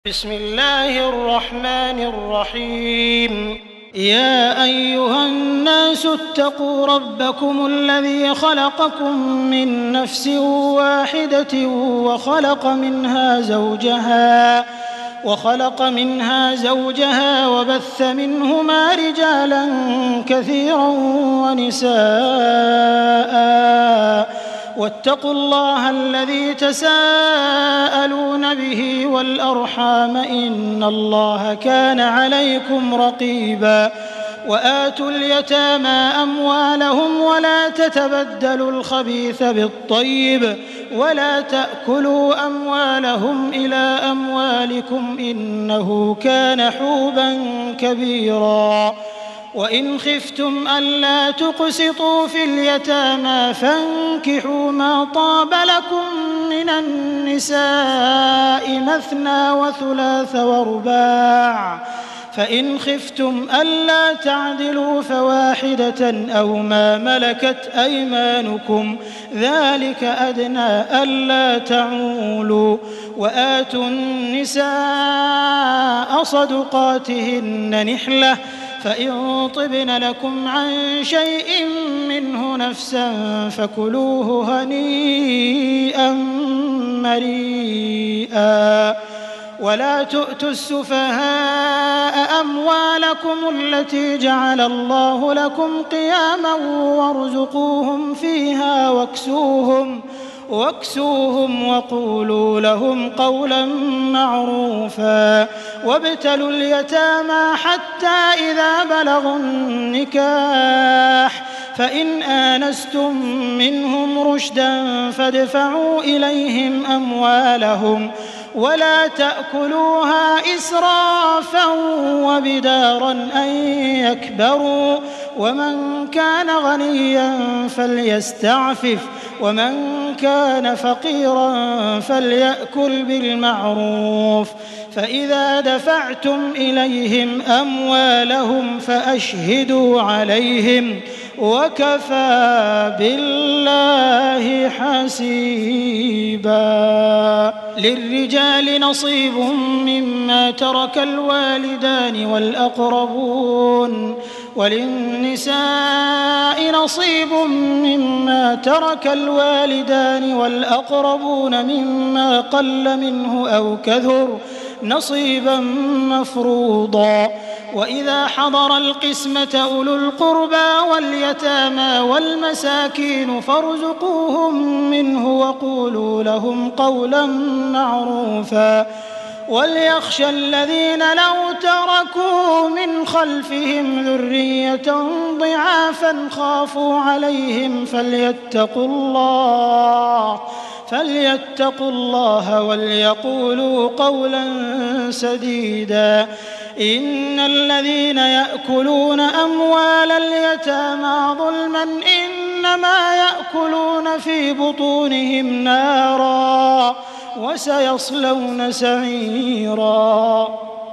بسم الله الرحمن الرحيم. يا أيها الناس اتقوا ربكم الذي خلقكم من نفس واحدة وخلق منها زوجها وبث منهما رجالا كثيرا ونساء واتقوا الله الذي تساءلون به والأرحام إن الله كان عليكم رقيبا. وآتوا اليتامى أموالهم ولا تتبدلوا الخبيث بالطيب ولا تأكلوا أموالهم إلى أموالكم إنه كان حوبا كبيرا. وإن خفتم ألا تقسطوا في اليتامى فانكحوا ما طاب لكم من النساء مثنى وثلاث ورباع، فإن خفتم ألا تعدلوا فواحدة أو ما ملكت أيمانكم ذلك أدنى ألا تعولوا. وآتوا النساء صدقاتهن نحلة، فإن طبن لكم عن شيء منه نفسا فكلوه هنيئا مريئا. ولا تؤتوا السفهاء أموالكم التي جعل الله لكم قياما وارزقوهم فيها واكسوهم وقولوا لهم قولا معروفا. وابتلوا اليتامى حتى إذا بلغوا النكاح، فإن آنستم منهم رشدا فادفعوا إليهم أموالهم ولا تأكلوها إسرافا وبدارا أن يكبروا. ومن كان غنيا فليستعفف ومن كان فقيرا فليأكل بالمعروف. فإذا دفعتم إليهم أموالهم فأشهدوا عليهم وكفى بالله حسيبا. للرجال نصيب مما ترك الوالدان والأقربون وللنساء نصيب مما ترك الوالدان والأقربون مما قل منه أو كثر نصيبا مفروضا. وإذا حضر القسمة أولو القربى واليتامى والمساكين فارزقوهم منه وقولوا لهم قولا معروفا. وليخشى الذين لو تركوا من خلفهم ذرية ضعافا خافوا عليهم فليتقوا الله وليقولوا قولا سديدا. إن الذين يأكلون أموال اليتامى ظلما إنما يأكلون في بطونهم نارا وسيصلون سعيرا.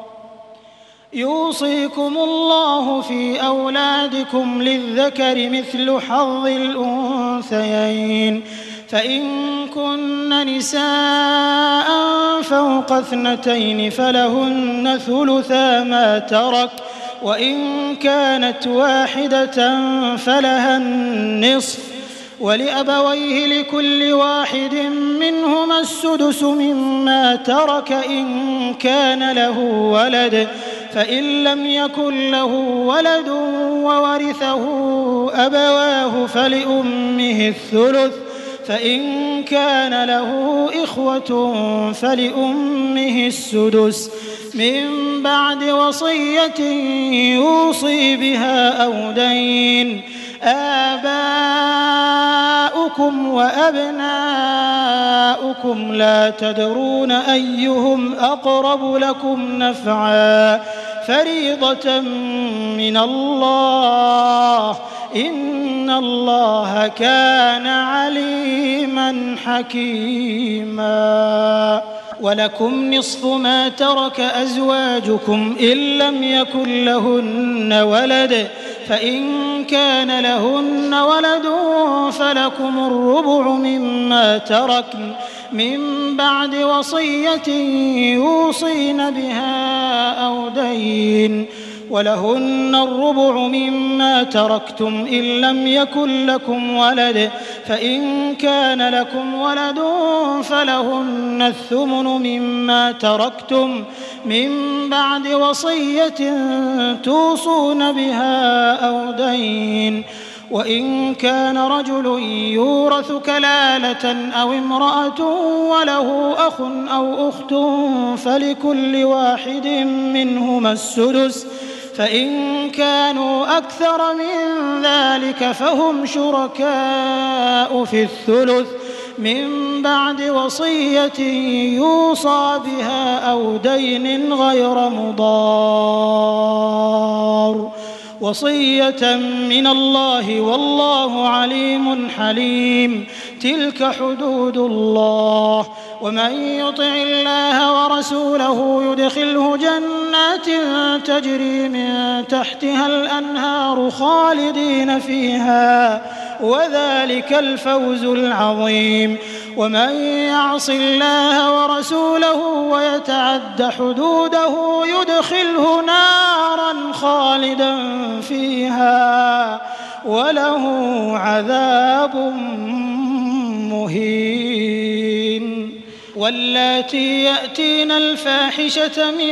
يوصيكم الله في أولادكم للذكر مثل حظ الأنثيين، فإن كن نساء فوق 2 فلهن ثلثا ما ترك، وإن كانت واحدة فلها النصف، ولأبويه لكل واحد منهما السدس مما ترك إن كان له ولد، فإن لم يكن له ولد وورثه أبواه فلأمه الثلث، فإن كان له إخوة فلأمه السدس من بعد وصية يوصي بها أو دين. آباؤكم وأبناؤكم لا تدرون أيهم أقرب لكم نفعا فريضة من الله إن الله كان عليما حكيما. ولكم نصف ما ترك أزواجكم إن لم يكن لهن ولد فإن كان لهن ولد فلكم الربع مما تركن من بعد وصية يوصين بها أو دين ولهن الربع مما تركتم إن لم يكن لكم ولد فإن كان لكم ولد فلهن الثمن مما تركتم من بعد وصية توصون بها أو دين وإن كان رجل يورث كلالة أو امرأة وله أخ أو أخت فلكل واحد منهما السدس فإن كانوا أكثر من ذلك فهم شركاء في الثلث من بعد وصية يوصى بها أو دين غير مضار وصية من الله والله عليم حليم تلك حدود الله ومن يطع الله ورسوله يدخله جنات تجري من تحتها الأنهار خالدين فيها وذلك الفوز العظيم ومن يعص الله ورسوله ويتعد حدوده يدخله نارا خالدا فيها وله عذاب مهين واللاتي يأتين الفاحشة من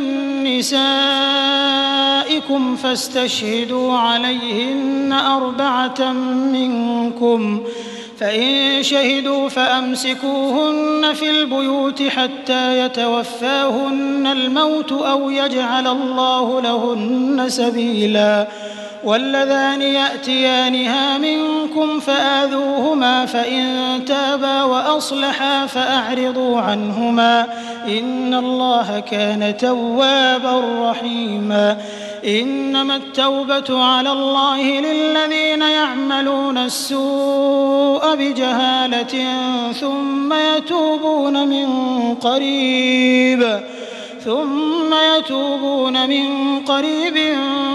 نسائكم فاستشهدوا عليهن 4 منكم فإن شهدوا فأمسكوهن في البيوت حتى يتوفاهن الموت أو يجعل الله لهن سبيلا واللذان يأتيانها منكم فآذوهما فإن تابا وأصلحا فأعرضوا عنهما إن الله كان توابا رحيما إنما التوبة على الله للذين يعملون السوء بجهالة ثم يتوبون من قريب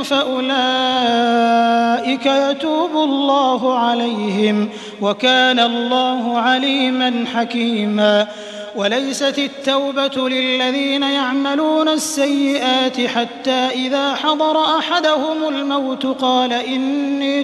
فأولئك يتوب الله عليهم وكان الله عليما حكيما وليست التوبة للذين يعملون السيئات حتى إذا حضر أحدهم الموت قال إني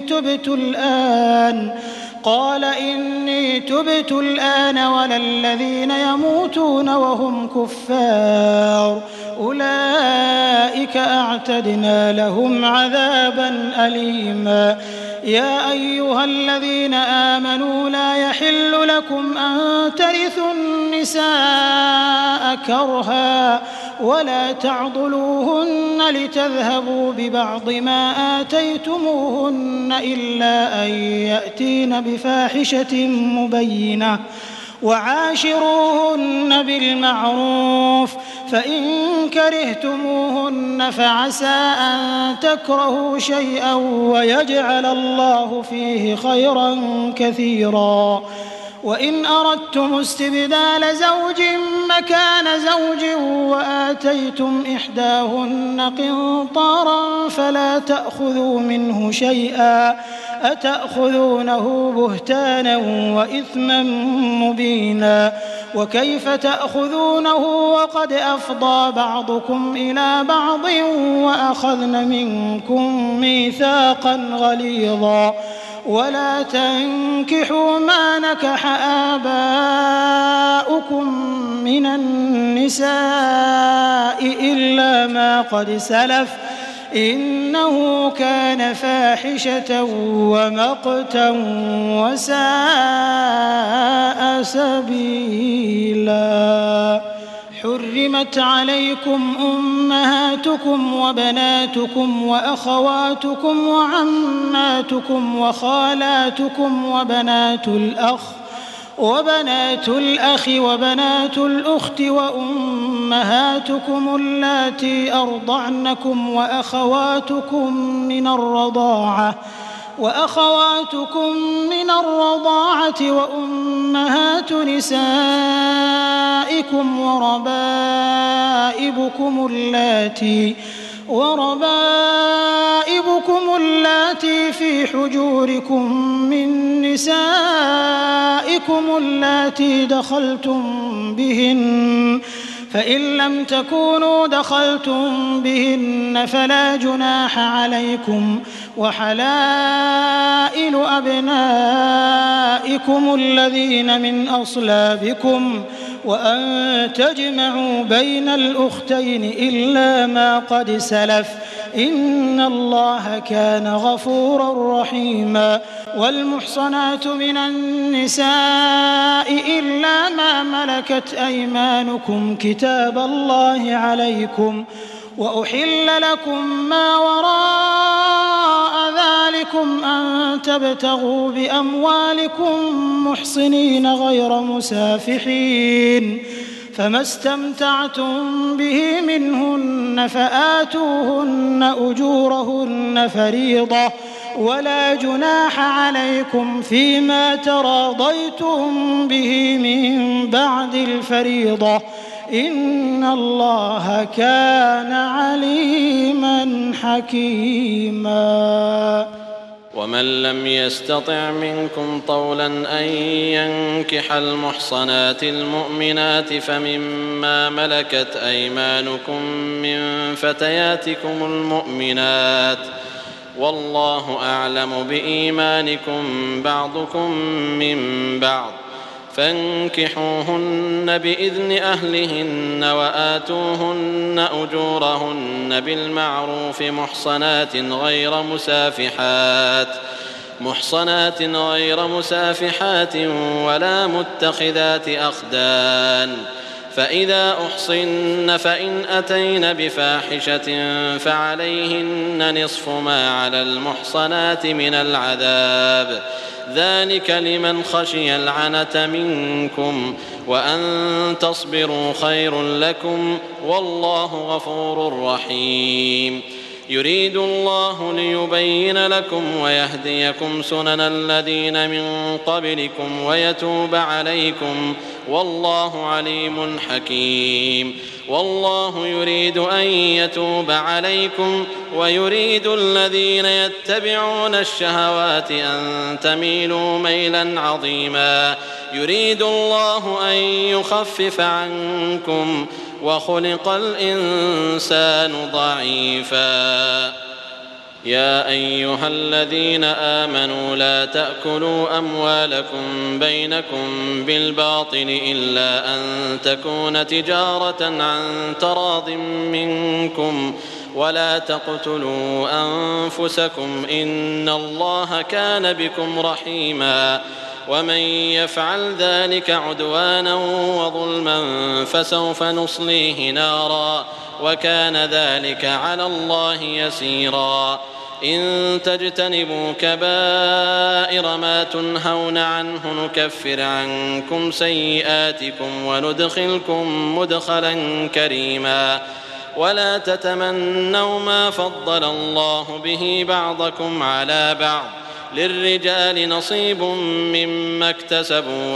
تبت الآن ولا الذين يموتون وهم كفار أولئك أعتدنا لهم عذابا أليما يا أيها الذين آمنوا لا يحل لكم أن ترثوا النساء كرها ولا تعضلوهن لتذهبوا ببعض ما آتيتموهن إلا أن يأتين بفاحشة مبينة وعاشروهن بالمعروف فإن كرهتموهن فعسى أن تكرهوا شيئا ويجعل الله فيه خيرا كثيرا وإن أردتم استبدال زوج مكان زوج وآتيتم إحداهن قنطارا فلا تأخذوا منه شيئا أتأخذونه بهتانا وإثما مبينا وكيف تأخذونه وقد أفضى بعضكم إلى بعض وأخذن منكم ميثاقا غليظا ولا تنكحوا ما نكح آباؤكم من النساء إلا ما قد سلف إنه كان فاحشة ومقتا وساء سبيلا حرمت عليكم أمهاتكم وبناتكم وأخواتكم وعماتكم وخالاتكم وبنات الأخ وبنات الأخت وأمهاتكم اللاتي أرضعنكم وأخواتكم من الرضاعة وأخواتكم من الرضاعة وأمهات نسائكم وربائبكم اللاتي في حجوركم من نسائكم اللاتي دخلتم بهن، فإن لم تكونوا دخلتم بهن فلا جناح عليكم، وحلائل أبنائكم الذين من أصلابكم، وأن تجمعوا بين الأختين إلا ما قد سلف، إن الله كان غفورا رحيما. والمحصنات من النساء إلا ما ملكت أيمانكم كتاب الله عليكم، وأحل لكم ما وراء ذلكم أن تبتغوا بأموالكم محصنين غير مسافحين، فما استمتعتم به منهن فآتوهن أجورهن فريضة، ولا جناح عليكم فيما تراضيتم به من بعد الفريضة، إن الله كان عليما حكيما. ومن لم يستطع منكم طولا أن ينكح المحصنات المؤمنات فمما ملكت أيمانكم من فتياتكم المؤمنات، والله أعلم بإيمانكم بعضكم من بعض، فانكحوهن بإذن أهلهن وآتوهن أجورهن بالمعروف محصنات غير مسافحات ولا متخذات أخدان، فإذا أحصن فإن أتين بفاحشة فعليهن نصف ما على المحصنات من العذاب، ذلك لمن خشي العنة منكم، وأن تصبروا خير لكم، والله غفور رحيم. يريد الله ليبين لكم ويهديكم سنن الذين من قبلكم ويتوب عليكم، والله عليم حكيم. والله يريد أن يتوب عليكم ويريد الذين يتبعون الشهوات أن تميلوا ميلا عظيما. يريد الله أن يخفف عنكم وخلق الإنسان ضعيفا. يا أيها الذين آمنوا لا تأكلوا أموالكم بينكم بالباطل إلا أن تكون تجارة عن تراض منكم، ولا تقتلوا أنفسكم إن الله كان بكم رحيما. ومن يفعل ذلك عدوانا وظلما فسوف نصليه نارا، وكان ذلك على الله يسيرا. إن تجتنبوا كبائر ما تنهون عنه نكفر عنكم سيئاتكم وندخلكم مدخلا كريما. ولا تتمنوا ما فضل الله به بعضكم على بعض، للرجال نصيب مما اكتسبوا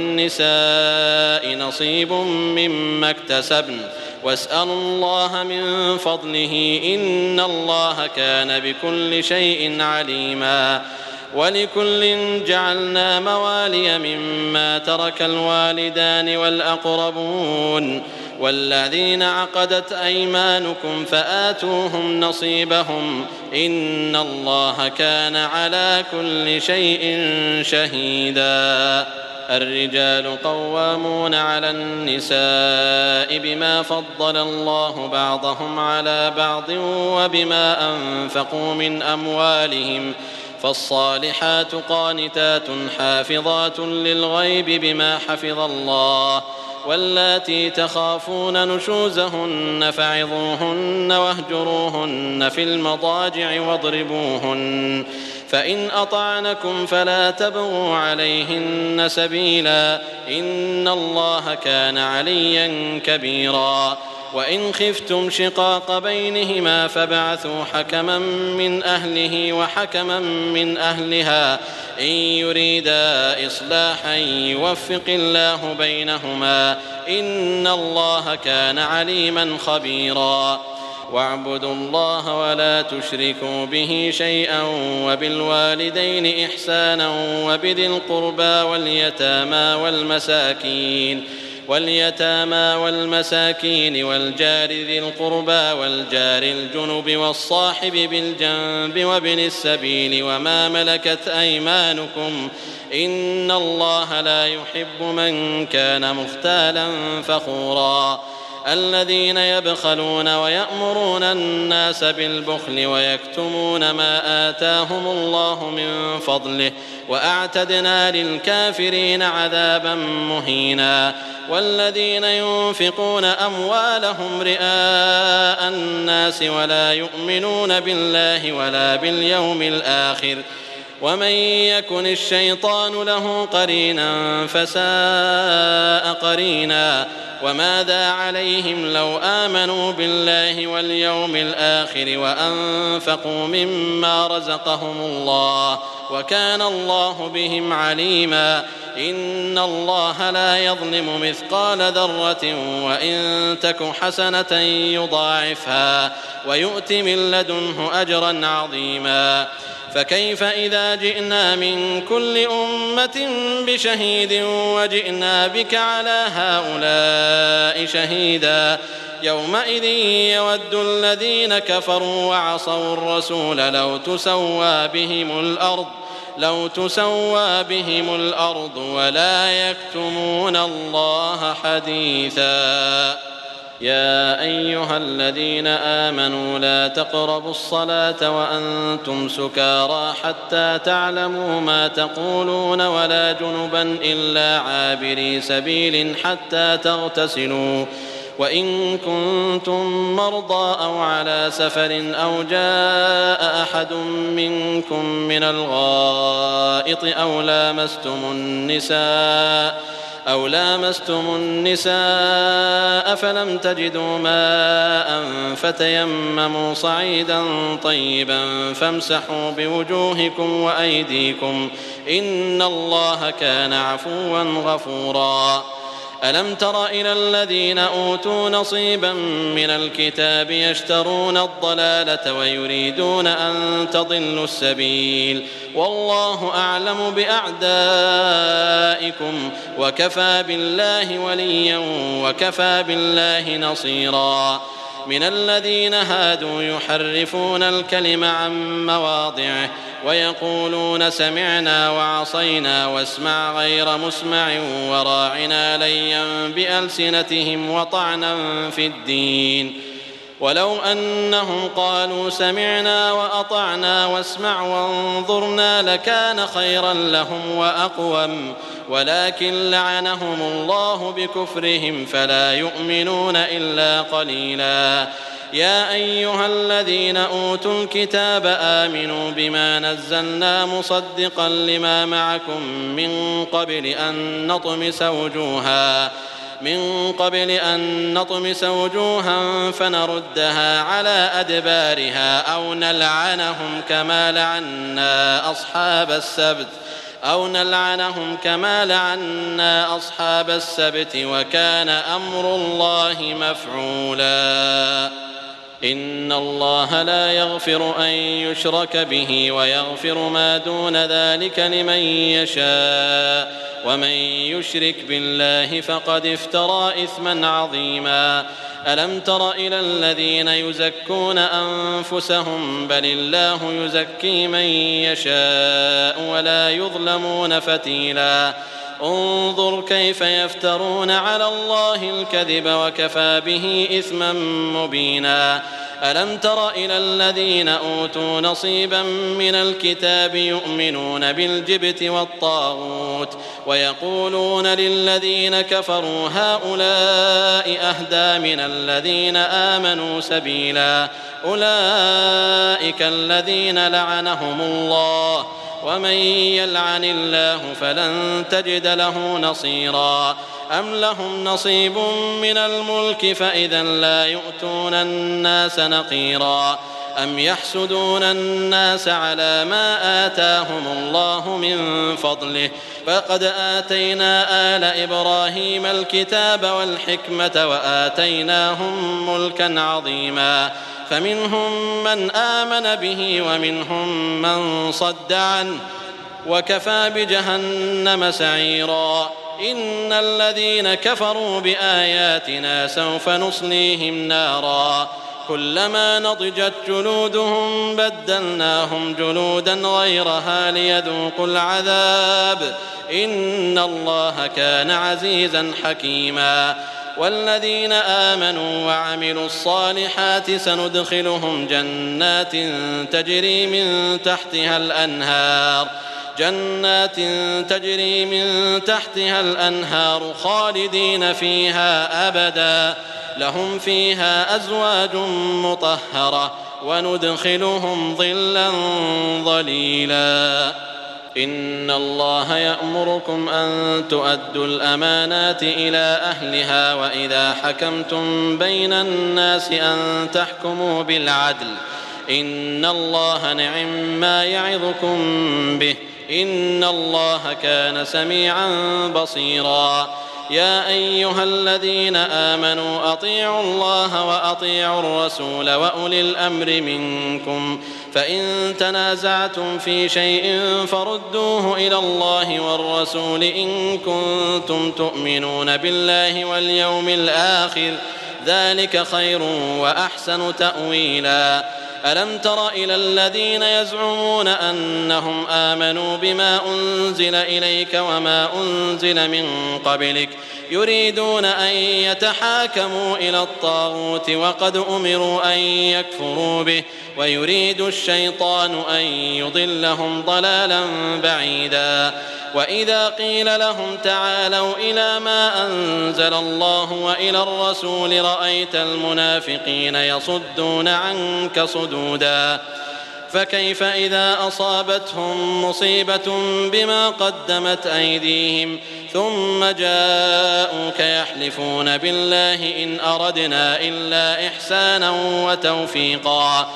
وللنساء نصيب مما اكتسبن، واسألوا الله من فضله إن الله كان بكل شيء عليما. ولكل جعلنا موالي مما ترك الوالدان والأقربون والذين عقدت أيمانكم فآتوهم نصيبهم إن الله كان على كل شيء شهيدا. الرجال قوامون على النساء بما فضل الله بعضهم على بعض وبما أنفقوا من أموالهم، فالصالحات قانتات حافظات للغيب بما حفظ الله. واللاتي تخافون نشوزهن فعظوهن واهجروهن في المضاجع واضربوهن، فإن أطعنكم فلا تبغوا عليهن سبيلا إن الله كان عليا كبيرا. وإن خفتم شقاق بينهما فابعثوا حكما من أهله وحكما من أهلها إن يريدا إصلاحا يوفق الله بينهما إن الله كان عليما خبيرا واعبدوا الله ولا تشركوا به شيئا وبالوالدين إحسانا وبذي القربى واليتامى والمساكين والجار ذي القربى والجار الجنب والصاحب بالجنب وابن السبيل وما ملكت أيمانكم إن الله لا يحب من كان مختالا فخورا الذين يبخلون ويأمرون الناس بالبخل ويكتمون ما آتاهم الله من فضله وأعتدنا للكافرين عذابا مهينا والذين ينفقون أموالهم رئاء الناس ولا يؤمنون بالله ولا باليوم الآخر ومن يكن الشيطان له قرينا فساء قرينا وماذا عليهم لو آمنوا بالله واليوم الآخر وأنفقوا مما رزقهم الله وكان الله بهم عليما إن الله لا يظلم مثقال ذرة وإن تك حسنة يضاعفها ويؤت من لدنه أجرا عظيما فكيف إذا جئنا من كل أمة بشهيد وجئنا بك على هؤلاء شهيدا يومئذ يود الذين كفروا وعصوا الرسول لو تسوى بهم الأرض ولا يكتمون الله حديثا يا أيها الذين آمنوا لا تقربوا الصلاة وأنتم سكارى حتى تعلموا ما تقولون ولا جنبا إلا عابري سبيل حتى تغتسلوا وإن كنتم مرضى أو على سفر أو جاء أحد منكم من الغائط أو لامستم النساء فلم تجدوا ماء فتيمموا صعيدا طيبا فامسحوا بوجوهكم وأيديكم إن الله كان عفوا غفورا ألم تر إلى الذين أوتوا نصيبا من الكتاب يشترون الضلالة ويريدون أن تضلوا السبيل والله أعلم بأعدائكم وكفى بالله وليا وكفى بالله نصيرا من الذين هادوا يحرفون الكلم عن مواضعه ويقولون سمعنا وعصينا واسمع غير مسمع وراعنا ليا بألسنتهم وطعنا في الدين ولو أنهم قالوا سمعنا وأطعنا واسمع وانظرنا لكان خيرا لهم وأقوم ولكن لعنهم الله بكفرهم فلا يؤمنون إلا قليلا يا أيها الذين أوتوا الكتاب آمنوا بما نزلنا مصدقا لما معكم من قبل أن نطمس وجوها فنردها على أدبارها أو نلعنهم كما لعنا أصحاب السبت وكان أمر الله مفعولا إن الله لا يغفر أن يشرك به ويغفر ما دون ذلك لمن يشاء ومن يشرك بالله فقد افترى إثما عظيما ألم تر إلى الذين يزكون أنفسهم بل الله يزكي من يشاء ولا يظلمون فتيلا انظر كيف يفترون على الله الكذب وكفى به إثما مبينا ألم تر إلى الذين أوتوا نصيبا من الكتاب يؤمنون بالجبت والطاغوت ويقولون للذين كفروا هؤلاء أهدى من الذين آمنوا سبيلا أولئك الذين لعنهم الله ومن يلعن الله فلن تجد له نصيرا أم لهم نصيب من الملك فإذا لا يؤتون الناس نقيرا أم يحسدون الناس على ما آتاهم الله من فضله فقد آتينا آل إبراهيم الكتاب والحكمة وآتيناهم ملكا عظيما فمنهم من آمن به ومنهم من صد عنه وكفى بجهنم سعيرا إن الذين كفروا بآياتنا سوف نصليهم نارا كلما نضجت جلودهم بدلناهم جلودا غيرها ليذوقوا العذاب إن الله كان عزيزا حكيما والذين آمنوا وعملوا الصالحات سندخلهم جنات تجري من تحتها الأنهار خالدين فيها أبدا لهم فيها أزواج مطهرة وندخلهم ظلا ظليلا إن الله يأمركم أن تؤدوا الأمانات إلى أهلها وإذا حكمتم بين الناس أن تحكموا بالعدل إن الله نعم ما يعظكم به إن الله كان سميعا بصيرا يا أيها الذين آمنوا أطيعوا الله وأطيعوا الرسول وأولي الأمر منكم فإن تنازعتم في شيء فردوه إلى الله والرسول إن كنتم تؤمنون بالله واليوم الآخر ذلك خير وأحسن تأويلا ألم تر إلى الذين يزعمون أنهم آمنوا بما أنزل إليك وما أنزل من قبلك يريدون أن يتحاكموا إلى الطاغوت وقد أمروا أن يكفروا به ويريد الشيطان أن يضلهم ضلالا بعيدا وإذا قيل لهم تعالوا إلى ما أنزل الله وإلى الرسول رأيت المنافقين يصدون عنك صدودا فكيف إذا أصابتهم مصيبة بما قدمت أيديهم ثم جاءوك يحلفون بالله إن أردنا إلا إحسانا وتوفيقا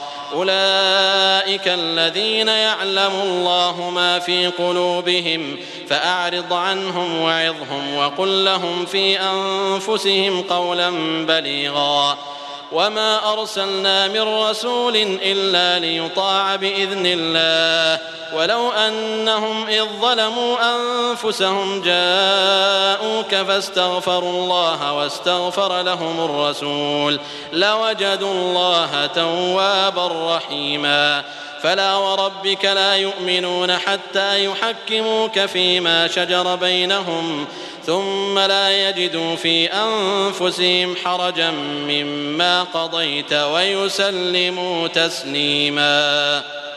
أولئك الذين يعلم الله ما في قلوبهم فأعرض عنهم وعظهم وقل لهم في أنفسهم قولا بليغا وما أرسلنا من رسول إلا ليطاع بإذن الله ولو أنهم إذ ظلموا أنفسهم جاءوك فاستغفروا الله واستغفر لهم الرسول لوجدوا الله توابا رحيما فلا وربك لا يؤمنون حتى يحكموك فيما شجر بينهم ثم لا يجدوا في أنفسهم حرجا مما قضيت ويسلموا تسليما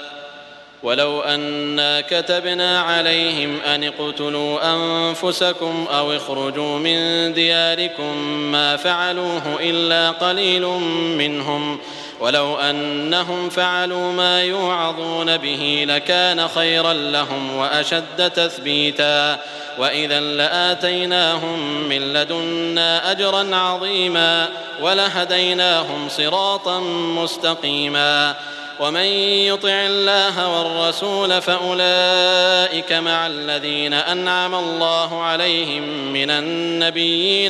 ولو أنا كتبنا عليهم أن اقتلوا أنفسكم أو اخرجوا من دياركم ما فعلوه إلا قليل منهم ولو أنهم فعلوا ما يوعظون به لكان خيرا لهم وأشد تثبيتا وإذا لآتيناهم من لدنا أجرا عظيما ولهديناهم صراطا مستقيما ومن يطع الله والرسول فأولئك مع الذين أنعم الله عليهم من النبيين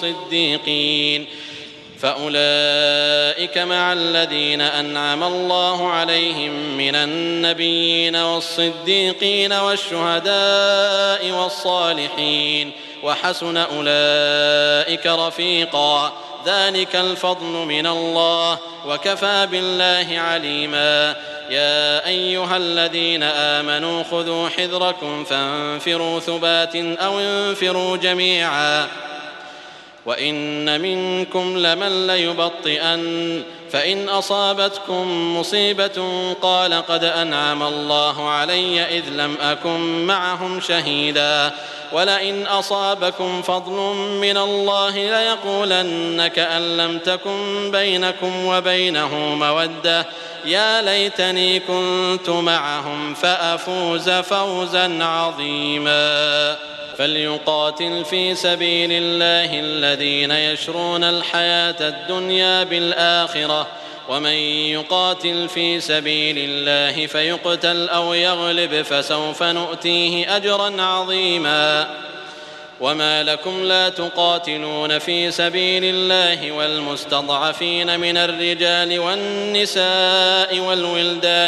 والصديقين والشهداء والصالحين وحسن أولئك رفيقا ذلك الفضل من الله وكفى بالله عليما يا أيها الذين آمنوا خذوا حذركم فانفروا ثبات أو انفروا جميعا وإن منكم لمن ليبطئن فإن أصابتكم مصيبة قال قد أنعم الله علي إذ لم أكن معهم شهيدا ولئن أصابكم فضل من الله ليقولن كأن لم تكن بينكم وبينه مودة يا ليتني كنت معهم فأفوز فوزا عظيما فليقاتل في سبيل الله الذين يشرون الحياة الدنيا بالآخرة ومن يقاتل في سبيل الله فيقتل أو يغلب فسوف نؤتيه أجرا عظيما. وما لكم لا تقاتلون في سبيل الله والمستضعفين من الرجال والنساء والولدان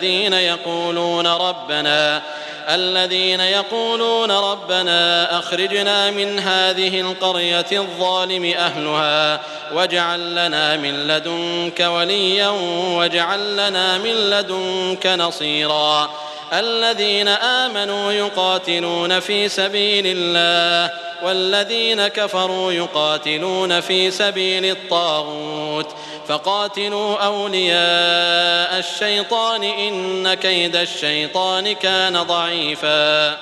الذين يقولون ربنا أخرجنا من هذه القرية الظالم أهلها واجعل لنا من لدنك وليا واجعل لنا من لدنك نصيرا. الذين آمنوا يقاتلون في سبيل الله والذين كفروا يقاتلون في سبيل الطاغوت فقاتلوا أولياء الشيطان إن كيد الشيطان كان ضعيفا.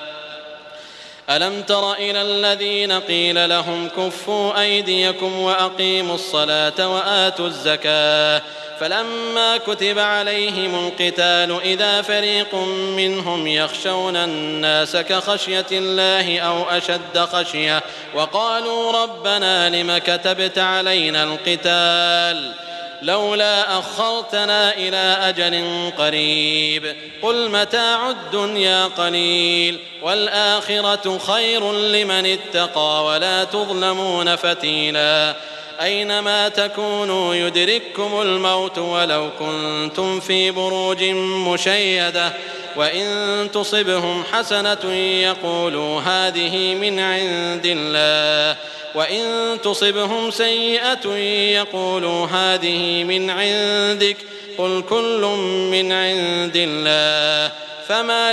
ألم تر إلى الذين قيل لهم كفوا أيديكم وأقيموا الصلاة وآتوا الزكاة فلما كتب عليهم القتال إذا فريق منهم يخشون الناس كخشية الله أو أشد خشية وقالوا ربنا لم كتبت علينا القتال لولا أخرتنا إلى أجل قريب قل متاع الدنيا قليل والآخرة خير لمن اتقى ولا تظلمون فتيلا. أينما تكونوا يدرككم الموت ولو كنتم في بروج مشيدة وإن تصبهم حسنة يقولوا هذه من عند الله وإن تصبهم سيئة يقولوا هذه من عندك قل كل من عند الله فما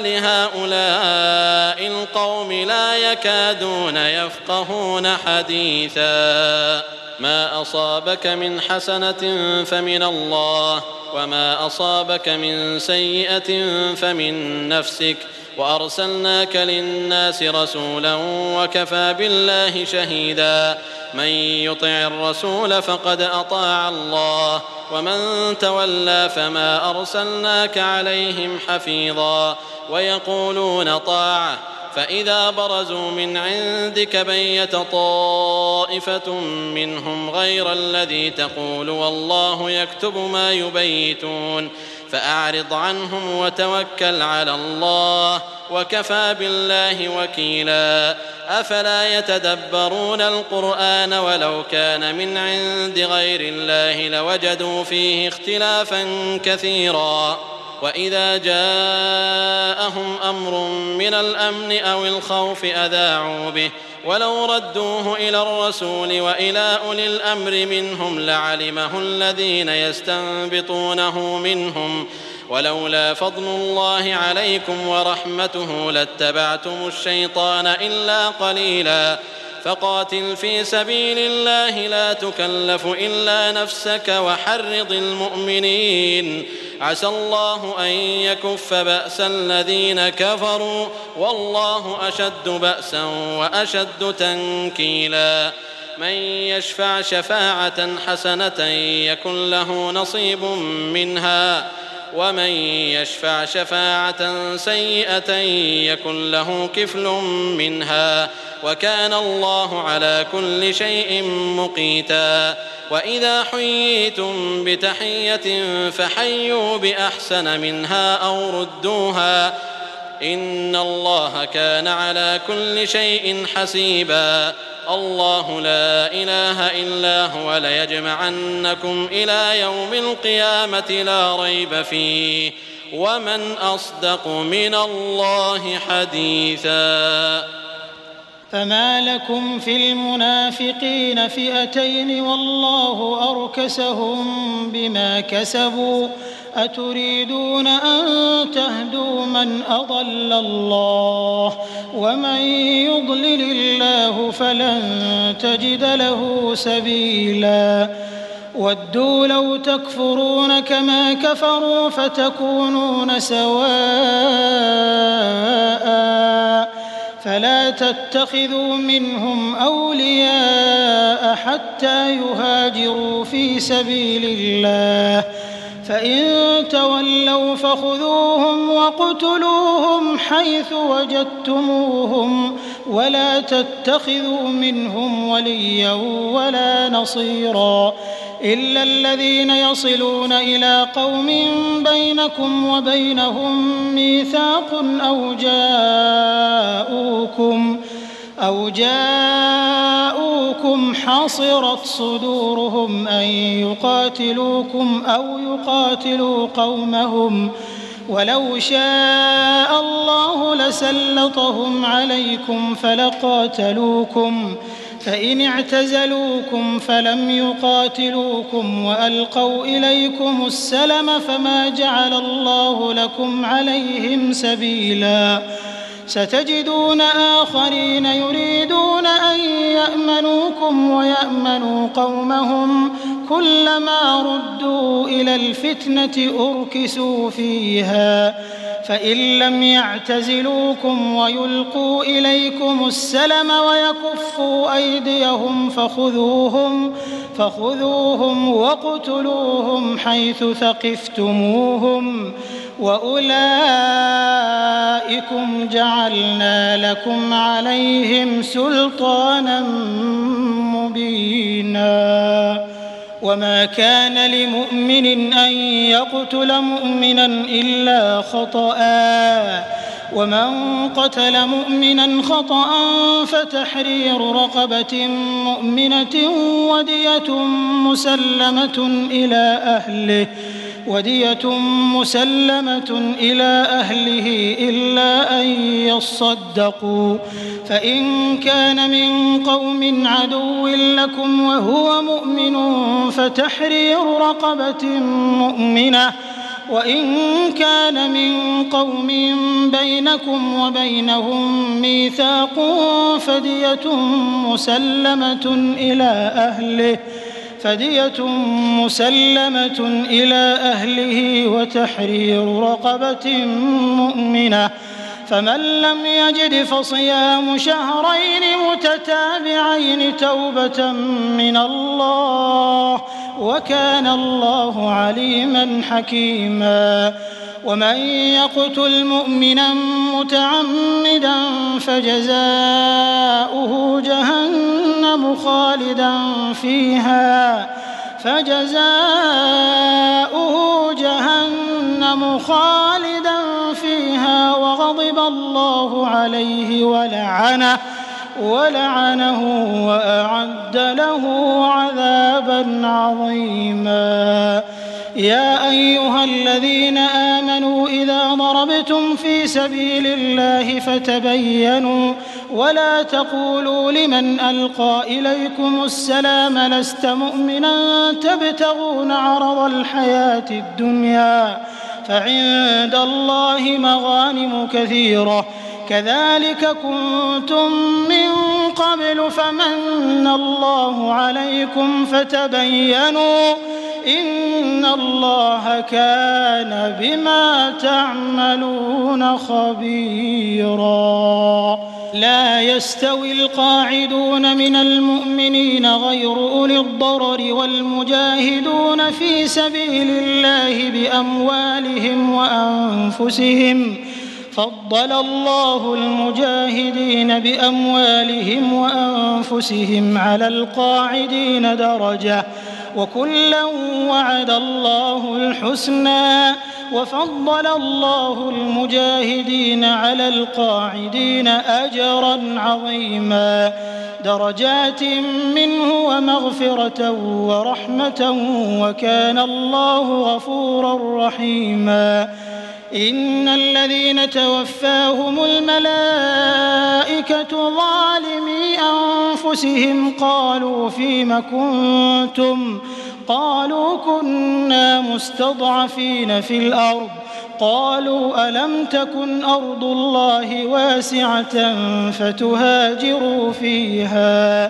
لهؤلاء القوم لا يكادون يفقهون حديثا. ما أصابك من حسنة فمن الله وما أصابك من سيئة فمن نفسك وأرسلناك للناس رسولا وكفى بالله شهيدا. من يطع الرسول فقد أطاع الله ومن تولى فما أرسلناك عليهم حفيظا. ويقولون طاعة فإذا برزوا من عندك بيت طائفة منهم غير الذي تقول والله يكتب ما يبيتون فأعرض عنهم وتوكل على الله وكفى بالله وكيلا. أفلا يتدبرون القرآن ولو كان من عند غير الله لوجدوا فيه اختلافا كثيرا. وإذا جاءهم أمر من الأمن أو الخوف أذاعوا به ولو ردوه إلى الرسول وإلى أولي الأمر منهم لعلمه الذين يستنبطونه منهم ولولا فضل الله عليكم ورحمته لاتبعتم الشيطان إلا قليلا. فقاتل في سبيل الله لا تكلف إلا نفسك وحرض المؤمنين عسى الله أن يكف بأس الذين كفروا والله أشد بأسا وأشد تنكيلا. من يشفع شفاعة حسنة يكن له نصيب منها ومن يشفع شفاعة سيئة يكن له كفل منها وكان الله على كل شيء مقيتا. وإذا حييتم بتحية فحيوا بأحسن منها أو ردوها إن الله كان على كل شيء حسيبا. الله لا إله إلا هو ليجمعنكم إلى يوم القيامة لا ريب فيه ومن أصدق من الله حديثا. فما لكم في المنافقين فئتين والله أركسهم بما كسبوا أتريدون أن تهدوا من أضل الله ومن يضلل الله فلن تجد له سبيلا. ودوا لو تكفرون كما كفروا فتكونون سواء فلا تتخذوا منهم أولياء حتى يهاجروا في سبيل الله فإن تولوا فخذوهم وقتلوهم حيث وجدتموهم ولا تتخذوا منهم وليا ولا نصيرا إلا الذين يصلون إلى قوم بينكم وبينهم ميثاق أو جاءوكم حصرت صدورهم أن يقاتلوكم أو يقاتلوا قومهم ولو شاء الله لسلطهم عليكم فلقاتلوكم فإن اعتزلوكم فلم يقاتلوكم وألقوا إليكم السلم فما جعل الله لكم عليهم سبيلا ستجدون آخرين يريدون أن يأمنوكم ويأمنوا قومهم كلما ردوا إلى الفتنة أركسوا فيها فإن لم يعتزلوكم ويلقوا إليكم السلم ويكفوا أيديهم فخذوهم واقتلوهم حيث ثقفتموهم وأولئكم جعلنا لكم عليهم سلطانا مبينا وما كان لمؤمن أن يقتل مؤمنا إلا خطأ ومن قتل مؤمنا خطأ فتحرير رقبة مؤمنة ودية مسلمة إلى أهله إلا أن يصدقوا فإن كان من قوم عدو لكم وهو مؤمن فتحرير رقبة مؤمنة وإن كان من قوم بينكم وبينهم ميثاق فدية مسلمة إلى أهله وتحرير رقبة مؤمنة فمن لم يجد فصيام شهرين متتابعين توبة من الله وكان الله عليما حكيما ومن يقتل مؤمنا متعمدا فجزاؤه جهنم خالدا فيها وغضب الله عليه ولعنه وأعد له عذابا عظيما يا أيها الذين آمنوا إذا ضربتم في سبيل الله فتبينوا ولا تقولوا لمن ألقى إليكم السلام لست مؤمنا تبتغون عرض الحياة الدنيا فعند الله مغانم كثيرة كذلك كنتم من قبل فمن الله عليكم فتبينوا إن الله كان بما تعملون خبيرا لا يستوي القاعدون من المؤمنين غير أولي الضرر والمجاهدون في سبيل الله بأموالهم وأنفسهم فضل الله المجاهدين بأموالهم وأنفسهم على القاعدين درجة وكلا وعد الله الحسنى وفضل الله المجاهدين على القاعدين أجرا عظيما درجات منه ومغفرة ورحمة وكان الله غفورا رحيما إن الذين توفاهم الملائكة ظالمي أنفسهم قالوا فيم كنتم قالوا كنا مستضعفين في الأرض قالوا ألم تكن أرض الله واسعة فتهاجروا فيها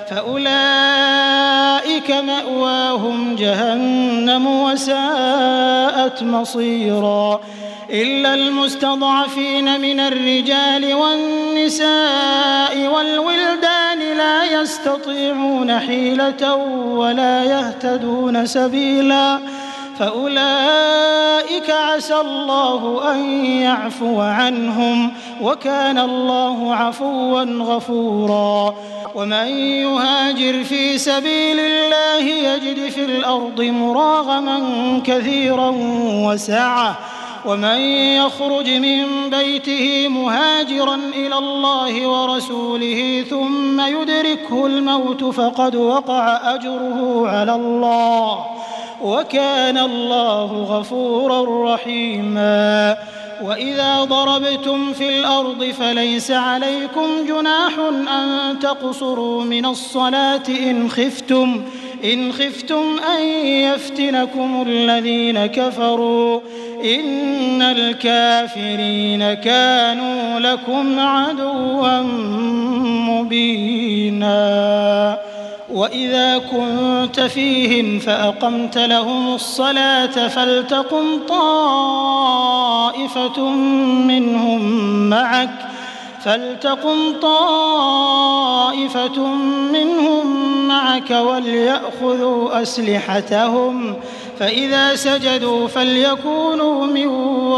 فأولئك مأواهم جهنم وساءت مصيرا إلا المستضعفين من الرجال والنساء والولدان لا يستطيعون حيلة ولا يهتدون سبيلا فأولئك أولئك عسى الله أن يعفو عنهم وكان الله عفوا غفورا ومن يهاجر في سبيل الله يجد في الأرض مراغما كثيرا وسعة ومن يخرج من بيته مهاجرا إلى الله ورسوله ثم يدركه الموت فقد وقع أجره على الله وكان الله غفورا رحيما وإذا ضربتم في الأرض فليس عليكم جناح أن تقصروا من الصلاة إن خفتم أن يفتنكم الذين كفروا إن الكافرين كانوا لكم عدوا مبينا وإذا كنت فيهم فأقمت لهم الصلاة فلتقم طائفة منهم معك وليأخذوا أسلحتهم فإذا سجدوا فليكونوا من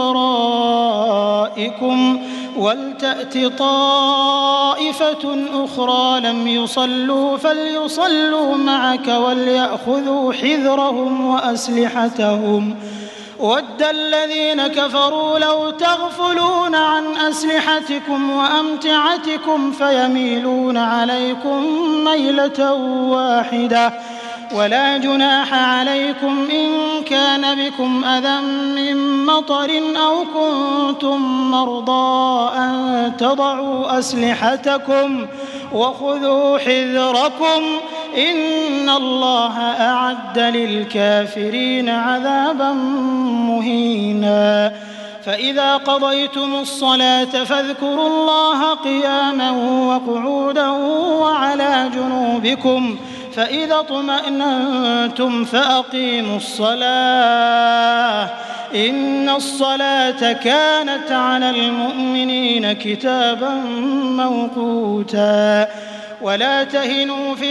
ورائكم ولتأت طائفة أخرى لم يصلوا فليصلوا معك وليأخذوا حذرهم وأسلحتهم ود الذين كفروا لو تغفلون عن أسلحتكم وأمتعتكم فيميلون عليكم ميلة واحدة ولا جناح عليكم إن كان بكم أذى من مطر أو كنتم مرضى أن تضعوا أسلحتكم وخذوا حذركم إن الله أعد للكافرين عذابا مهينا فإذا قضيتم الصلاة فاذكروا الله قياما وقعودا وعلى جنوبكم فإذا اطمأننتم فأقيموا الصلاة إن الصلاة كانت على المؤمنين كتابا موقوتا ولا تهنوا في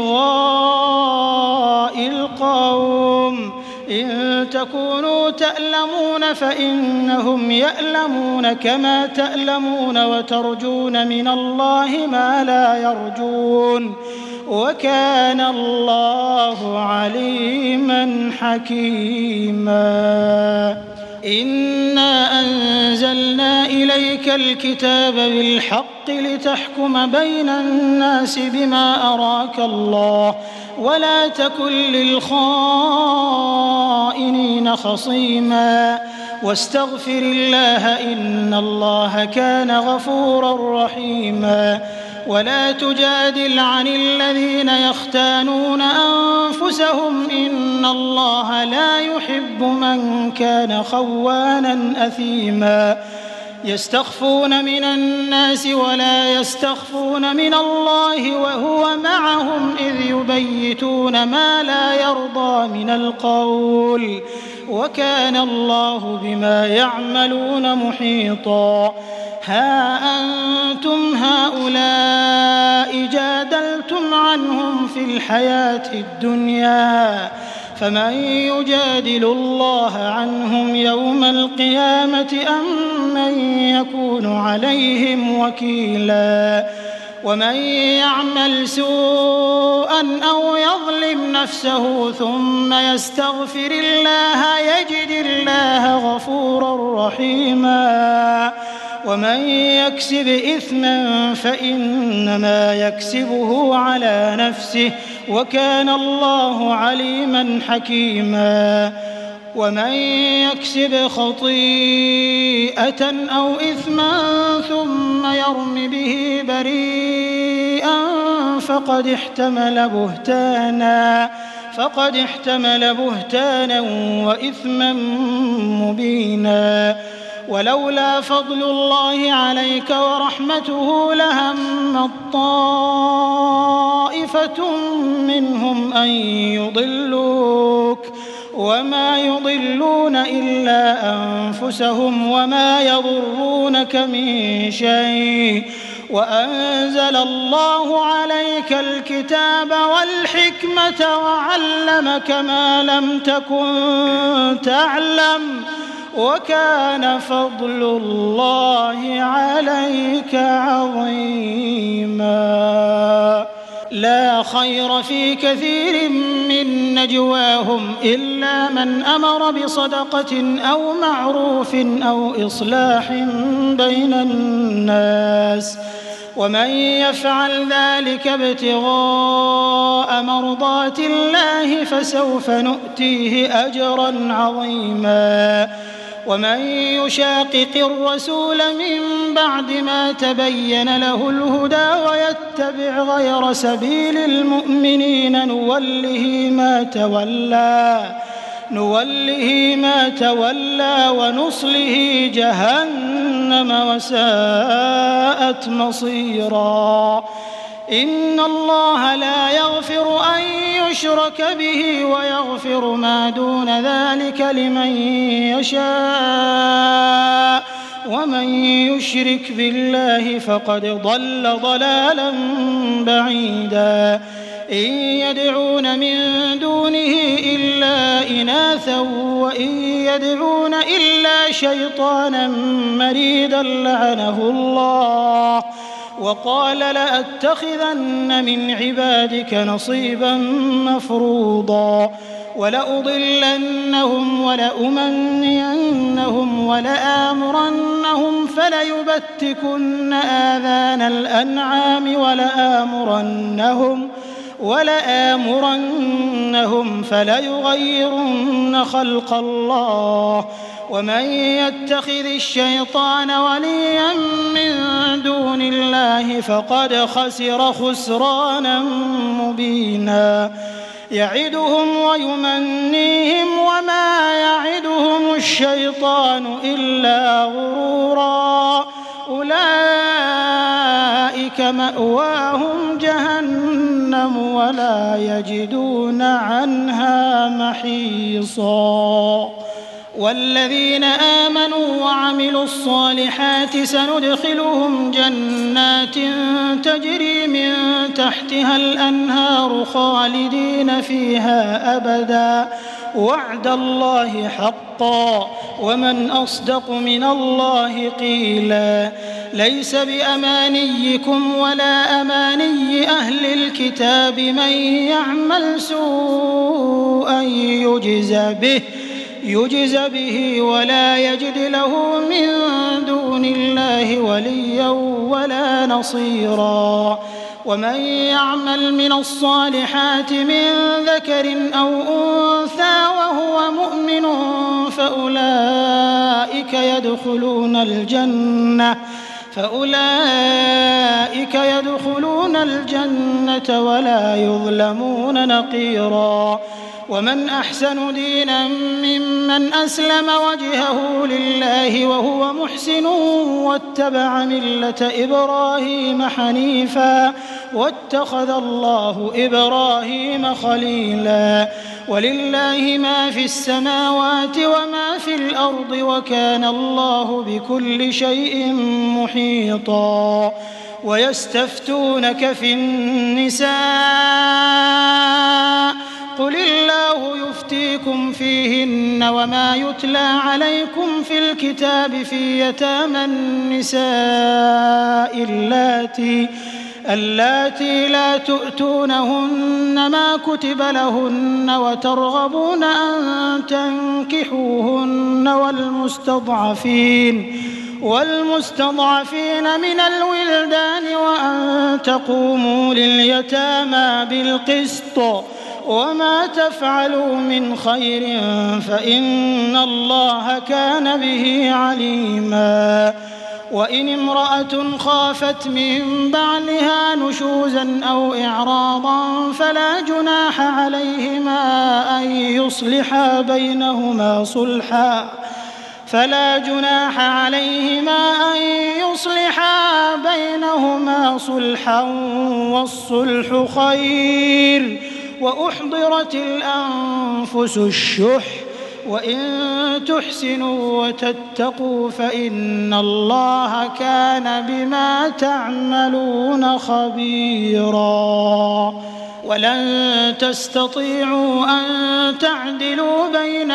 ابتغاء القوم إن تكونوا تألمون فإنهم يألمون كما تألمون وترجون من الله ما لا يرجون وكان الله عليما حكيما إنا أنزلنا إليك الكتاب بالحق لتحكم بين الناس بما أراك الله ولا تكن للخائنين خصيما واستغفر الله إن الله كان غفورا رحيما ولا تجادل عن الذين يختانون أنفسهم إن الله لا يحب من كان خوانا أثيما يستخفون من الناس ولا يستخفون من الله وهو معهم إذ يبيتون ما لا يرضى من القول وكان الله بما يعملون محيطا ها أنتم هؤلاء جادلتم عنهم في الحياة الدنيا فمن يجادل الله عنهم يوم القيامة أم من يكون عليهم وكيلا ومن يعمل سوءا أو يظلم نفسه ثم يستغفر الله يجد الله غفورا رحيما ومن يكسب إثما فإنما يكسبه على نفسه وكان الله عليما حكيما ومن يكسب خطيئة أو إثما ثم يرم به بريئا فقد احتمل بهتانا وإثما مبينا ولولا فضل الله عليك ورحمته لهم طائفة منهم أن يضلوك وما يضلون إلا أنفسهم وما يضرونك من شيء وأنزل الله عليك الكتاب والحكمة وعلمك ما لم تكن تعلم وكان فضل الله عليك عظيما. لا خير في كثير من نجواهم إلا من أمر بصدقة أو معروف أو إصلاح بين الناس ومن يفعل ذلك ابتغاء مرضات الله فسوف نؤتيه أجرا عظيما. ومن يشاقق الرسول من بعد ما تبين له الهدى ويتبع غير سبيل المؤمنين نوله ما تولى ونصله جهنم وساءت مصيرا. إن الله لا يغفر أن يشرك به ويغفر ما دون ذلك لمن يشاء ومن يشرك بالله فقد ضل ضلالا بعيدا. إن يدعون من دونه إلا إناثا وإن يدعون إلا شيطانا مريدا لعنه الله وقال لأتخذن من عبادك نصيبا مفروضا ولأضلنهم ولأمنينهم ولآمرنهم فليبتكن آذان الأنعام ولآمرنهم فليغيرن خلق الله ومن يتخذ الشيطان وليا من دون الله فقد خسر خسرانا مبينا. يعدهم ويمنيهم وما يعدهم الشيطان إلا غرورا. أولئك مأواهم جهنم ولا يجدون عنها محيصا. والذين آمنوا وعملوا الصالحات سندخلهم جنات تجري من تحتها الأنهار خالدين فيها أبدا وعد الله حقا ومن أصدق من الله قيلا. ليس بأمانيكم ولا أماني أهل الكتاب من يعمل سوءا يجز به ولا يجد له من دون الله وليا ولا نصيرا. ومن يعمل من الصالحات من ذكر أو أنثى وهو مؤمن فأولئك يدخلون الجنة ولا يظلمون نقيرا. ومن أحسن دينا ممن أسلم وجهه لله وهو محسن واتبع ملة إبراهيم حنيفا واتخذ الله إبراهيم خليلا. ولله ما في السماوات وما في الأرض وكان الله بكل شيء محيطا. ويستفتونك في النساء قل الله يفتيكم فيهن وما يتلى عليكم في الكتاب في يتامى النساء اللاتي لا تؤتونهن ما كتب لهن وترغبون أن تنكحوهن والمستضعفين من الولدان وأن تقوموا لليتامى بالقسط وما تفعلوا من خير فإن الله كان به عليما. وإن امرأة خافت من بعلها نشوزا أو إعراضا فلا جناح عليهما أن يصلحا بينهما صلحا والصلح خير. وأحضرت الأنفس الشح وإن تحسنوا وتتقوا فإن الله كان بما تعملون خبيرا. ولن تستطيعوا أن تعدلوا بين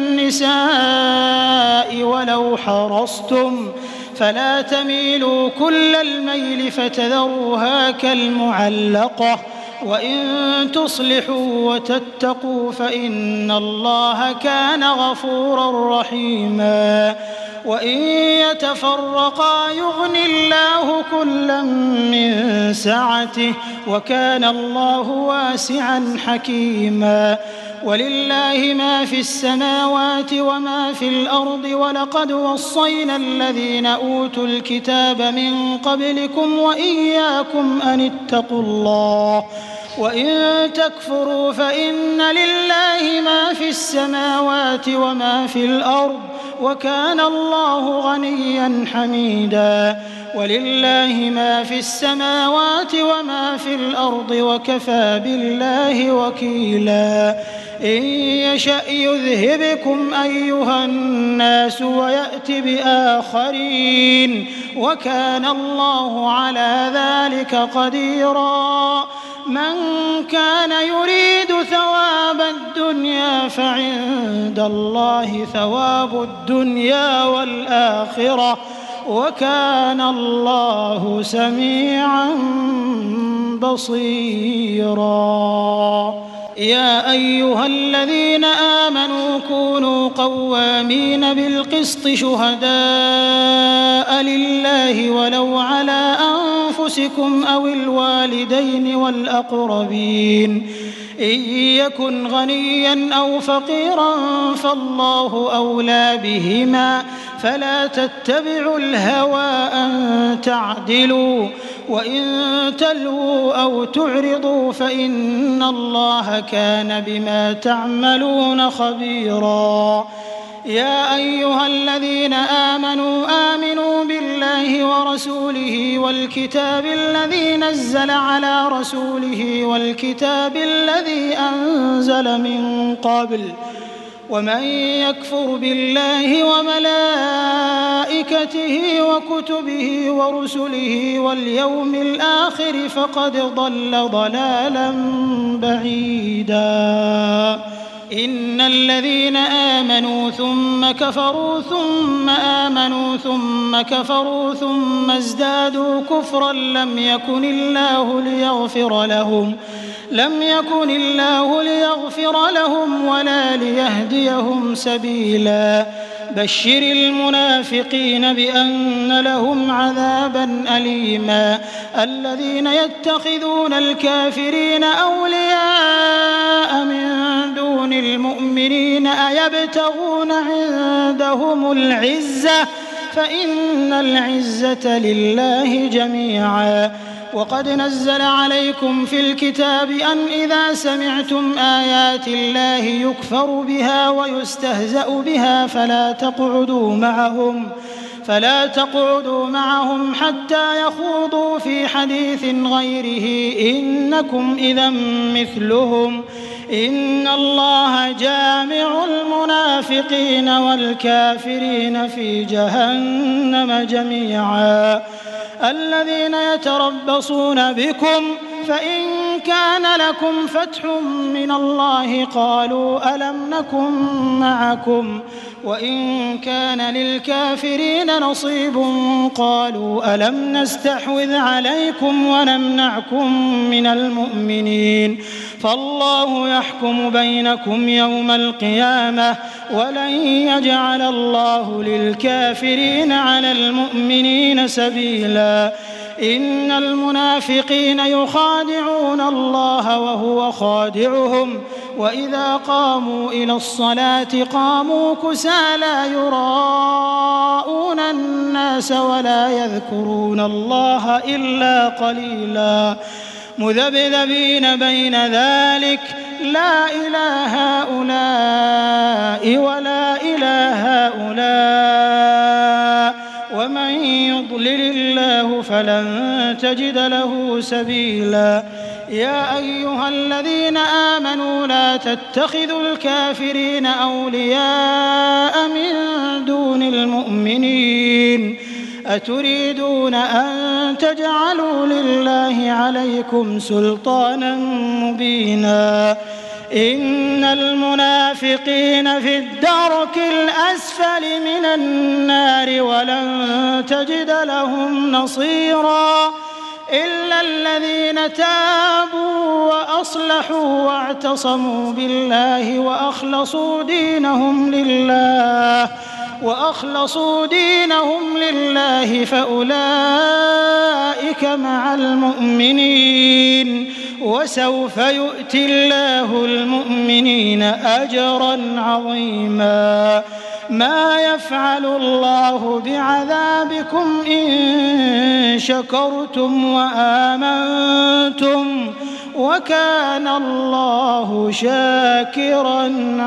النساء ولو حرصتم، فلا تميلوا كل الميل فتذروها كالمعلقة، وإن تصلحوا وتتقوا فإن الله كان غفورا رحيما. وإن يتفرقا يغن الله كلا من سعته، وكان الله واسعا حكيما. ولله ما في السماوات وما في الأرض، ولقد وصينا الذين أوتوا الكتاب من قبلكم وإياكم أن اتقوا الله. وإن تكفروا فإن لله ما في السماوات وما في الأرض، وكان الله غنيا حميدا. ولله ما في السماوات وما في الأرض، وكفى بالله وكيلا. إن يشأ يذهبكم أيها الناس ويأت بآخرين، وكان الله على ذلك قديرا. من كان يريد ثواب الدنيا فعند الله ثواب الدنيا والآخرة، وكان الله سميعا بصيرا. يا أيها الذين آمنوا كونوا قوامين بالقسط شهداء لله ولو على أنفسكم أو الوالدين والأقربين. إن يكن غنيا أو فقيرا فالله أولى بهما، فلا تتبعوا الهوى أن تعدلوا، وإن تلووا أو تعرضوا فإن الله كان بما تعملون خبيرا. يا أيها الذين آمنوا بالله ورسوله والكتاب الذي نزل على رسوله والكتاب الذي أنزل من قبل، ومن يكفر بالله وملائكته وكتبه ورسله واليوم الآخر فقد ضل ضلالا بعيدا. إن الذين آمنوا ثم كفروا ثم آمنوا ثم كفروا ثم ازدادوا كفرا لم يكن الله ليغفر لهم ولا ليهديهم سبيلا. بشر المنافقين بأن لهم عذابا أليما. الذين يتخذون الكافرين أولياء من دون المؤمنين أيبتغون عندهم العزة فإن العزة لله جميعا. وقد نزل عليكم في الكتاب أن إذا سمعتم آيات الله يكفر بها ويستهزأ بها فلا تقعدوا معهم حتى يخوضوا في حديث غيره إنكم إذا مثلهم. إن الله جامع المنافقين والكافرين في جهنم جميعا. الذين يتربصون بكم فإن كان لكم فتح من الله قالوا ألم نكن معكم، وإن كان للكافرين نصيب قالوا ألم نستحوذ عليكم ونمنعكم من المؤمنين. فالله يحكم بينكم يوم القيامة ولن يجعل الله للكافرين على المؤمنين سبيلا. إن المنافقين يخادعون الله وهو خادعهم وإذا قاموا إلى الصلاة قاموا كسالى يراءون الناس ولا يذكرون الله إلا قليلا. مذبذبين بين ذلك لا إله هؤلاء ولا إله هؤلاء ومن يضلل الله فلن تجد له سبيلا. يا أيها الذين آمنوا لا تتخذوا الكافرين أولياء من دون المؤمنين أتريدون أن تجعلوا لله عليكم سلطانا مبينا إن المنافقين في الدرك الأسفل من النار ولن تجد لهم نصيرا إلا الذين تابوا وأصلحوا واعتصموا بالله وأخلصوا دينهم لله فأولئك مع المؤمنين وسوف يؤتي الله المؤمنين أجرا عظيما ما يفعل الله بعذابكم إن شكرتم وآمنتم وكان الله شاكرا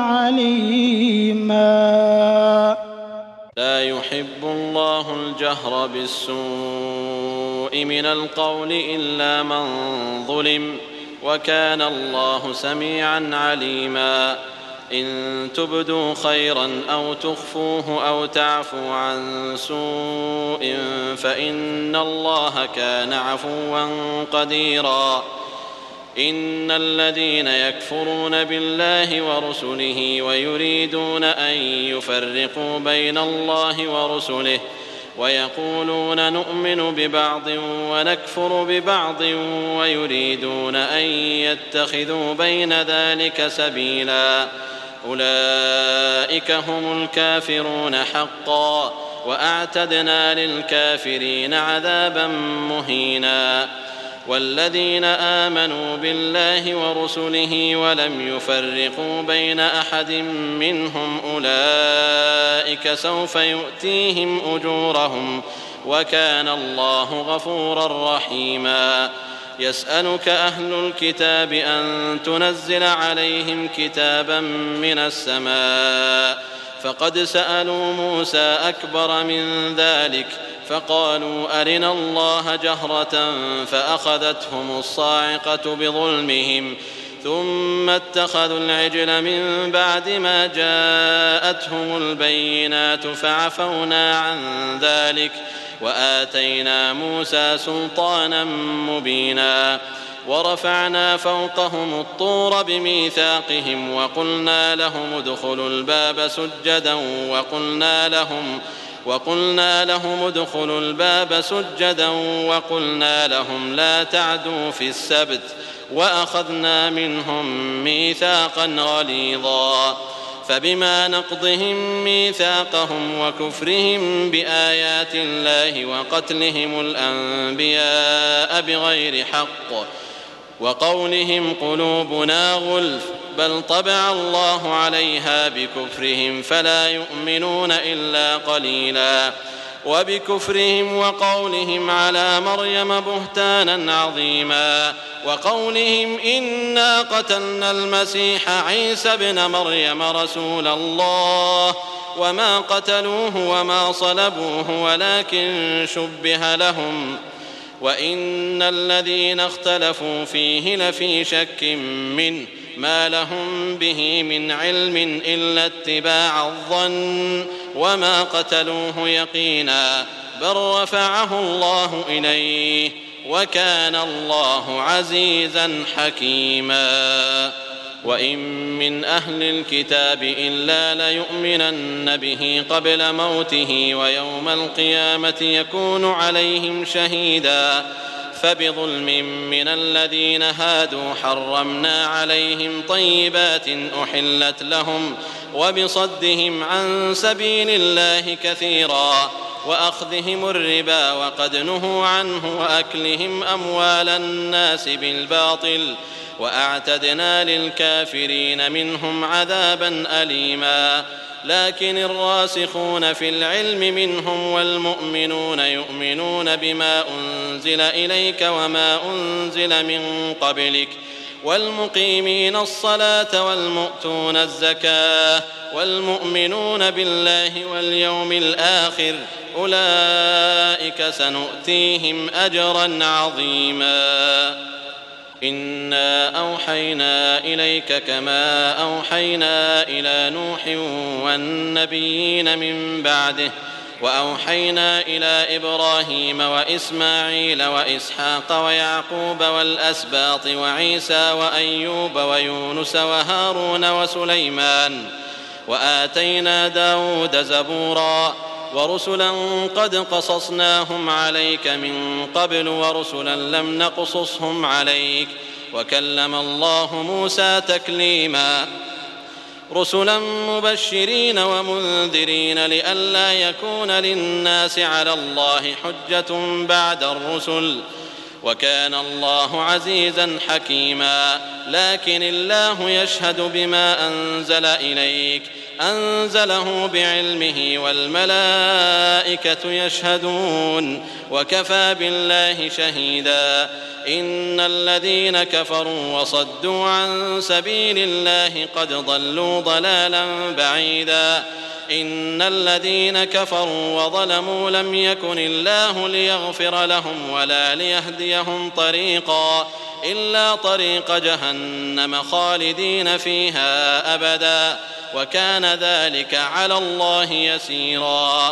عليما لا يحب الله الجهر بالسوء من القول إلا من ظلم وكان الله سميعا عليما إن تبدوا خيرا أو تخفوه أو تعفوا عن سوء فإن الله كان عفوا قديرا إن الذين يكفرون بالله ورسله ويريدون أن يفرقوا بين الله ورسله ويقولون نؤمن ببعض ونكفر ببعض ويريدون أن يتخذوا بين ذلك سبيلا أولئك هم الكافرون حقا وأعتدنا للكافرين عذابا مهينا والذين آمنوا بالله ورسله ولم يفرقوا بين أحد منهم أولئك سوف يؤتيهم أجورهم وكان الله غفورا رحيما يسألك أهل الكتاب أن تنزل عليهم كتابا من السماء فقد سألوا موسى أكبر من ذلك فقالوا أرنا الله جهرة فأخذتهم الصاعقة بظلمهم ثم اتخذوا العجل من بعد ما جاءتهم البينات فعفونا عن ذلك وآتينا موسى سلطانا مبينا ورفعنا فوقهم الطور بميثاقهم وقلنا لهم ادخلوا الباب سجدا وقلنا لهم لا تعدوا في السبت وأخذنا منهم ميثاقا غليظا فبما نقضهم ميثاقهم وكفرهم بآيات الله وقتلهم الأنبياء بغير حق وقولهم قلوبنا غلف بل طبع الله عليها بكفرهم فلا يؤمنون إلا قليلا وبكفرهم وقولهم على مريم بهتانا عظيما وقولهم إنا قتلنا المسيح عيسى ابن مريم رسول الله وما قتلوه وما صلبوه ولكن شبه لهم وإن الذين اختلفوا فيه لفي شك منه ما لهم به من علم إلا اتباع الظن وما قتلوه يقينا بل رفعه الله إليه وكان الله عزيزا حكيما وإن من أهل الكتاب إلا ليؤمنن به قبل موته ويوم القيامة يكون عليهم شهيدا فبظلم من الذين هادوا حرمنا عليهم طيبات أحلت لهم وبصدهم عن سبيل الله كثيرا وأخذهم الربا وقد نهوا عنه وأكلهم أموال الناس بالباطل وأعتدنا للكافرين منهم عذابا أليما لكن الراسخون في العلم منهم والمؤمنون يؤمنون بما أنزل إليك وما أنزل من قبلك والمقيمين الصلاة والمؤتون الزكاة والمؤمنون بالله واليوم الآخر أولئك سنؤتيهم أجرا عظيما إنا أوحينا إليك كما أوحينا إلى نوح والنبيين من بعده وأوحينا إلى إبراهيم وإسماعيل وإسحاق ويعقوب والأسباط وعيسى وأيوب ويونس وهارون وسليمان وآتينا داود زبورا ورسلا قد قصصناهم عليك من قبل ورسلا لم نقصصهم عليك وكلم الله موسى تكليما رسلا مبشرين ومنذرين لئلا يكون للناس على الله حجة بعد الرسل وكان الله عزيزا حكيما لكن الله يشهد بما أنزل إليك أنزله بعلمه والملائكة يشهدون وكفى بالله شهيدا إن الذين كفروا وصدوا عن سبيل الله قد ضلوا ضلالا بعيدا إن الذين كفروا وظلموا لم يكن الله ليغفر لهم ولا ليهديهم طريقا إلا طريق جهنم خالدين فيها أبدا وكان ذلك على الله يسيرا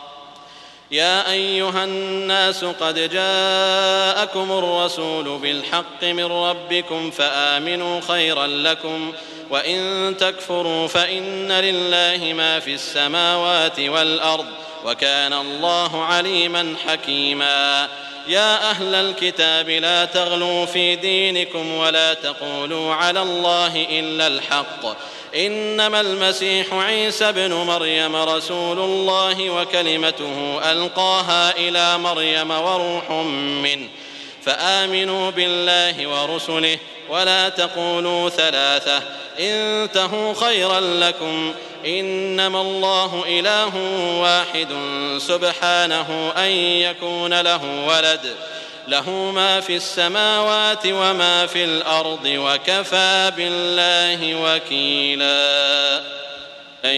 يا أيها الناس قد جاءكم الرسول بالحق من ربكم فآمنوا خيرا لكم وإن تكفروا فإن لله ما في السماوات والأرض وكان الله عليما حكيما يا أهل الكتاب لا تغلوا في دينكم ولا تقولوا على الله إلا الحق إنما المسيح عيسى ابن مريم رسول الله وكلمته ألقاها إلى مريم وروح منه فآمنوا بالله ورسله ولا تقولوا ثلاثة انتهوا خيرا لكم إنما الله إله واحد سبحانه أن يكون له ولد له ما في السماوات وما في الأرض وكفى بالله وكيلا أن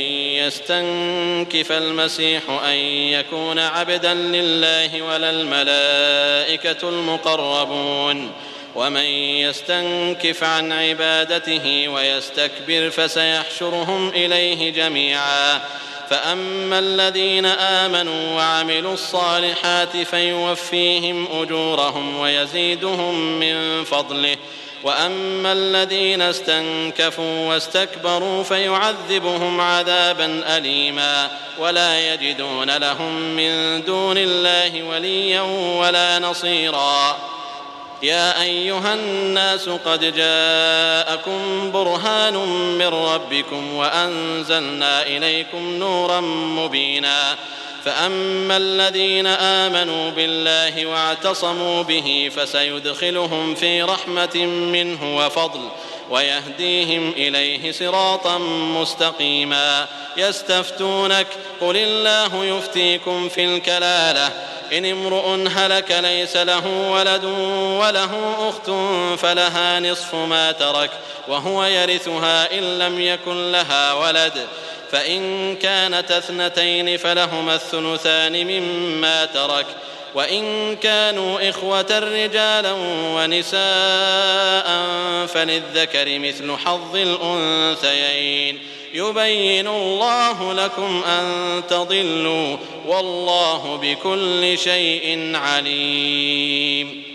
يستنكف المسيح أن يكون عبدا لله ولا الملائكة المقربون ومن يستنكف عن عبادته ويستكبر فسيحشرهم إليه جميعا فأما الذين آمنوا وعملوا الصالحات فيوفيهم أجورهم ويزيدهم من فضله وأما الذين استنكفوا واستكبروا فيعذبهم عذابا أليما ولا يجدون لهم من دون الله وليا ولا نصيرا يا أيها الناس قد جاءكم برهان من ربكم وأنزلنا إليكم نورا مبينا فأما الذين آمنوا بالله واعتصموا به فسيدخلهم في رحمة منه وفضل ويهديهم إليه صراطا مستقيما يستفتونك قل الله يفتيكم في الكلالة إن امرؤ هلك ليس له ولد وله أخت فلها نصف ما ترك وهو يرثها إن لم يكن لها ولد فإن كانت اثنتين فلهما الثلثان مما ترك وإن كانوا إخوة رجالا ونساء فللذكر مثل حظ الأنثيين يبين الله لكم أن تضلوا والله بكل شيء عليم